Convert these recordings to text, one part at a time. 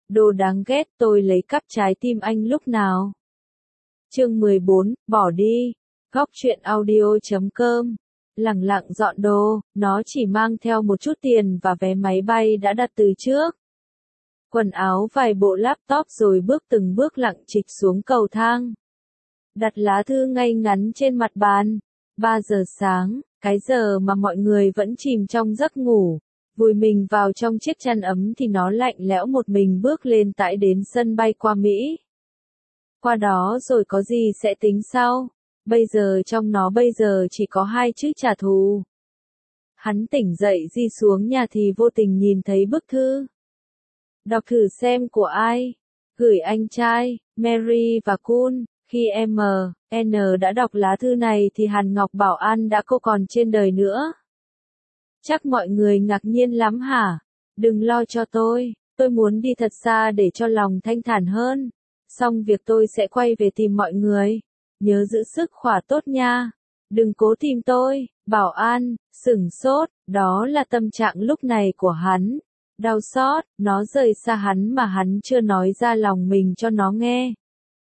Đồ đáng ghét, tôi lấy cắp trái tim anh lúc nào. Chương 14, bỏ đi. Góc truyện audio.com. Lẳng lặng dọn đồ, nó chỉ mang theo một chút tiền và vé máy bay đã đặt từ trước. Quần áo, vài bộ laptop rồi bước từng bước lặng trịch xuống cầu thang. Đặt lá thư ngay ngắn trên mặt bàn. 3 giờ sáng, cái giờ mà mọi người vẫn chìm trong giấc ngủ. Vùi mình vào trong chiếc chăn ấm thì nó lạnh lẽo một mình bước lên tải đến sân bay qua Mỹ. Qua đó rồi có gì sẽ tính sau. Bây giờ trong nó bây giờ chỉ có 2 chữ trả thù. Hắn tỉnh dậy đi xuống nhà thì vô tình nhìn thấy bức thư. Đọc thử xem của ai. Gửi anh trai, Mary và Kun. Khi M.N. đã đọc lá thư này thì Hàn Ngọc bảo An đã không còn trên đời nữa. Chắc mọi người ngạc nhiên lắm hả? Đừng lo cho tôi muốn đi thật xa để cho lòng thanh thản hơn. Xong việc tôi sẽ quay về tìm mọi người. Nhớ giữ sức khỏe tốt nha. Đừng cố tìm tôi, bảo An, sửng sốt, đó là tâm trạng lúc này của hắn. Đau xót, nó rời xa hắn mà hắn chưa nói ra lòng mình cho nó nghe.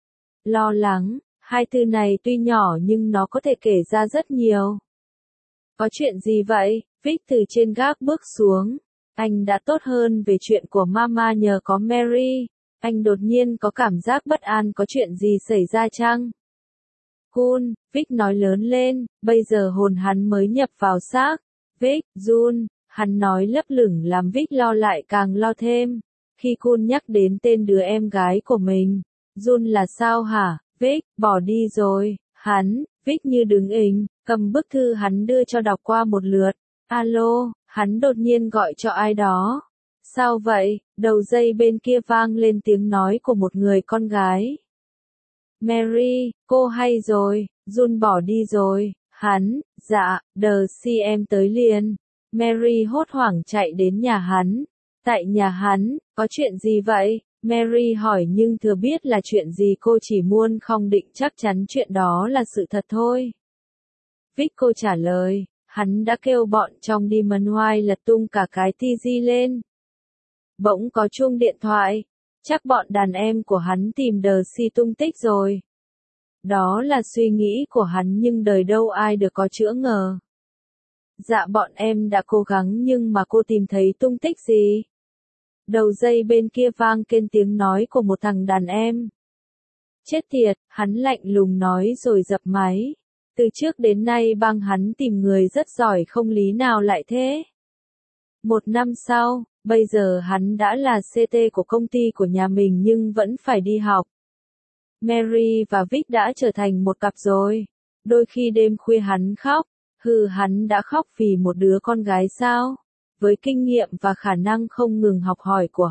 Lo lắng, 2 từ này tuy nhỏ nhưng nó có thể kể ra rất nhiều. Có chuyện gì vậy? Vic từ trên gác bước xuống. Anh đã tốt hơn về chuyện của Mama nhờ có Mary. Anh đột nhiên có cảm giác bất an, có chuyện gì xảy ra chăng? Kun, Vic nói lớn lên, bây giờ hồn hắn mới nhập vào xác. Vic, Jun, hắn nói lấp lửng làm Vic lo lại càng lo thêm. Khi Kun nhắc đến tên đứa em gái của mình. Jun là sao hả? Vic, bỏ đi rồi. Hắn, Vic như đứng hình, cầm bức thư hắn đưa cho đọc qua một lượt. Alo, hắn đột nhiên gọi cho ai đó. Sao vậy? Đầu dây bên kia vang lên tiếng nói của một người con gái. Mary, cô hay rồi, Jun bỏ đi rồi. Hắn, dạ, em tới liền. Mary hốt hoảng chạy đến nhà hắn. Tại nhà hắn, có chuyện gì vậy? Mary hỏi nhưng thừa biết là chuyện gì, cô chỉ muốn không định chắc chắn chuyện đó là sự thật thôi. Vic cô trả lời, hắn đã kêu bọn trong Demon White lật tung cả cái tivi lên. Bỗng có chuông điện thoại, chắc bọn đàn em của hắn tìm Darcy tung tích rồi. Đó là suy nghĩ của hắn nhưng đời đâu ai được có chữa ngờ. Dạ bọn em đã cố gắng nhưng mà cô tìm thấy tung tích gì? Đầu dây bên kia vang lên tiếng nói của một thằng đàn em. Chết tiệt, hắn lạnh lùng nói rồi dập máy. Từ trước đến nay bang hắn tìm người rất giỏi, không lý nào lại thế. 1 năm sau, bây giờ hắn đã là CT của công ty của nhà mình nhưng vẫn phải đi học. Mary và Vic đã trở thành một cặp rồi. Đôi khi đêm khuya hắn khóc. Hắn đã khóc vì một đứa con gái sao? Với kinh nghiệm và khả năng không ngừng học hỏi của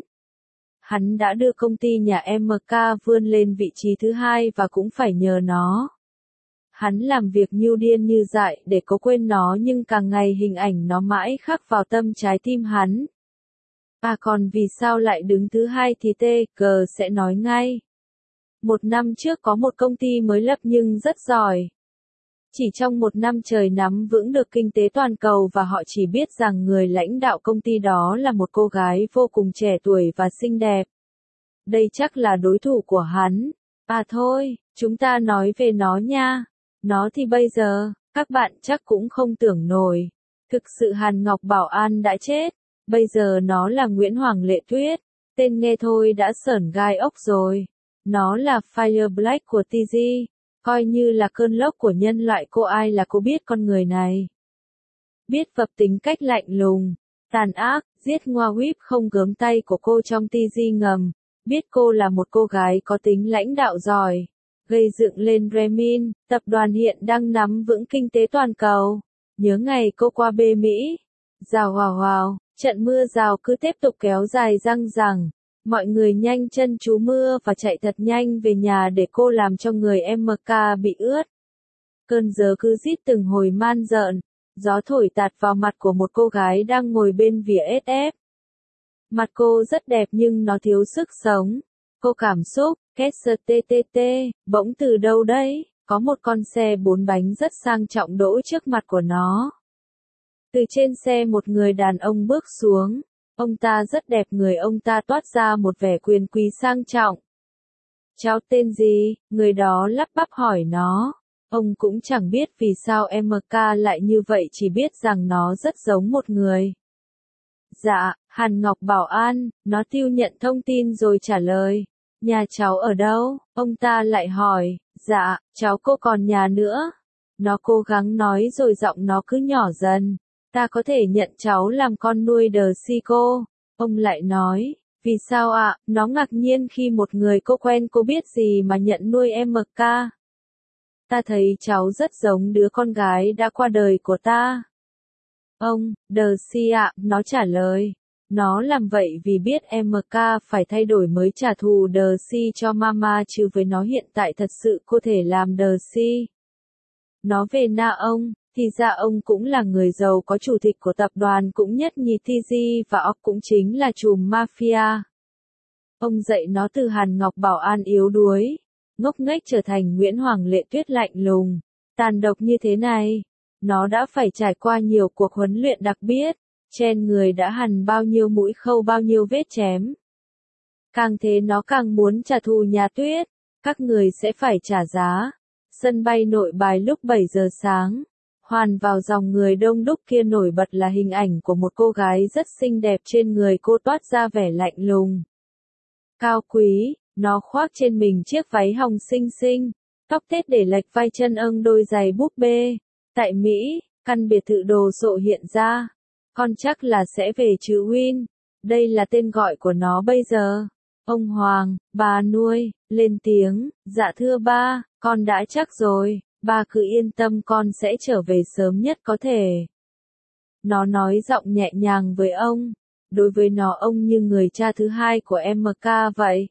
hắn đã đưa công ty nhà MK vươn lên vị trí thứ 2 và cũng phải nhờ nó. Hắn làm việc như điên như dại để cố quên nó nhưng càng ngày hình ảnh nó mãi khắc vào tâm trái tim hắn. Còn vì sao lại đứng thứ 2 thì TG sẽ nói ngay. 1 năm trước có một công ty mới lập nhưng rất giỏi. Chỉ trong 1 năm trời nắm vững được kinh tế toàn cầu và họ chỉ biết rằng người lãnh đạo công ty đó là một cô gái vô cùng trẻ tuổi và xinh đẹp. Đây chắc là đối thủ của hắn. Thôi, chúng ta nói về nó nha. Nó thì bây giờ, các bạn chắc cũng không tưởng nổi. Thực sự Hàn Ngọc Bảo An đã chết. Bây giờ nó là Nguyễn Hoàng Lệ Tuyết. Tên nghe thôi đã sởn gai ốc rồi. Nó là Fire Black của TG. Coi như là cơn lốc của nhân loại. Cô ai là cô biết con người này. Biết vập tính cách lạnh lùng, tàn ác, giết ngoa whip không gớm tay của cô trong TG ngầm. Biết cô là một cô gái có tính lãnh đạo giỏi. Gây dựng lên Remin, tập đoàn hiện đang nắm vững kinh tế toàn cầu. Nhớ ngày cô qua bê Mỹ. Rào wow, trận mưa rào cứ tiếp tục kéo dài răng rằng. Mọi người nhanh chân trú mưa và chạy thật nhanh về nhà để cô làm cho người MK bị ướt. Cơn gió cứ rít từng hồi man rợn. Gió thổi tạt vào mặt của một cô gái đang ngồi bên vỉa SF. Mặt cô rất đẹp nhưng nó thiếu sức sống. Cô cảm xúc, KSTTT, bỗng từ đâu đấy, có một con xe 4 bánh rất sang trọng đỗ trước mặt của nó. Từ trên xe một người đàn ông bước xuống. Ông ta rất đẹp, người ông ta toát ra một vẻ quyền quý sang trọng. Cháu tên gì? Người đó lắp bắp hỏi nó. Ông cũng chẳng biết vì sao MK lại như vậy, chỉ biết rằng nó rất giống một người. Dạ, Hàn Ngọc bảo an, nó tiêu nhận thông tin rồi trả lời. Nhà cháu ở đâu? Ông ta lại hỏi. Dạ, cháu cô còn nhà nữa. Nó cố gắng nói rồi giọng nó cứ nhỏ dần. Ta có thể nhận cháu làm con nuôi đờ si cô. Ông lại nói. Vì sao ạ? Nó ngạc nhiên khi một người cô quen cô biết gì mà nhận nuôi MK. Ta thấy cháu rất giống đứa con gái đã qua đời của ta. Ông, đờ si ạ, nó trả lời. Nó làm vậy vì biết MK phải thay đổi mới trả thù đờ si cho mama, chứ với nó hiện tại thật sự có thể làm đờ si. Nó về na ông, thì ra ông cũng là người giàu có, chủ tịch của tập đoàn cũng nhất nhì TG và óc cũng chính là trùm mafia. Ông dạy nó từ Hàn Ngọc bảo an yếu đuối, ngốc nghếch trở thành Nguyễn Hoàng Lệ Tuyết lạnh lùng, tàn độc như thế này. Nó đã phải trải qua nhiều cuộc huấn luyện đặc biệt, trên người đã hằn bao nhiêu mũi khâu, bao nhiêu vết chém. Càng thế nó càng muốn trả thù nhà Tuyết, các người sẽ phải trả giá. Sân bay Nội Bài lúc 7 giờ sáng, hoàn vào dòng người đông đúc kia nổi bật là hình ảnh của một cô gái rất xinh đẹp, trên người cô toát ra vẻ lạnh lùng. Cao quý, nó khoác trên mình chiếc váy hồng xinh xinh, tóc tết để lệch vai chân âng, đôi giày búp bê. Tại Mỹ, căn biệt thự đồ sộ hiện ra. Con chắc là sẽ về chứ Win. Đây là tên gọi của nó bây giờ. Ông Hoàng, bà nuôi, lên tiếng, dạ thưa ba, con đã chắc rồi, ba cứ yên tâm, con sẽ trở về sớm nhất có thể. Nó nói giọng nhẹ nhàng với ông. Đối với nó, ông như người cha thứ hai của MK vậy.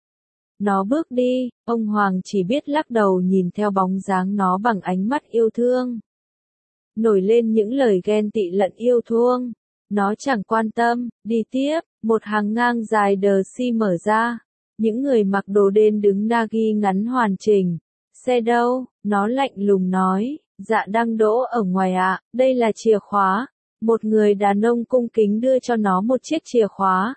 Nó bước đi, ông Hoàng chỉ biết lắc đầu nhìn theo bóng dáng nó bằng ánh mắt yêu thương. Nổi lên những lời ghen tị lẫn yêu thương. Nó chẳng quan tâm, đi tiếp, một hàng ngang dài đờ si mở ra. Những người mặc đồ đen đứng nagi ngắn hoàn chỉnh. Xe đâu? Nó lạnh lùng nói, dạ đang đỗ ở ngoài ạ, đây là chìa khóa. Một người đàn ông cung kính đưa cho nó một chiếc chìa khóa.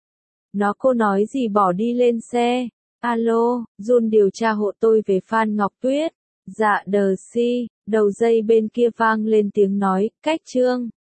Cô nói gì bỏ đi lên xe. Alo, Jun điều tra hộ tôi về Phan Ngọc Tuyết. Dạ đờ si, đầu dây bên kia vang lên tiếng nói, cách Trương.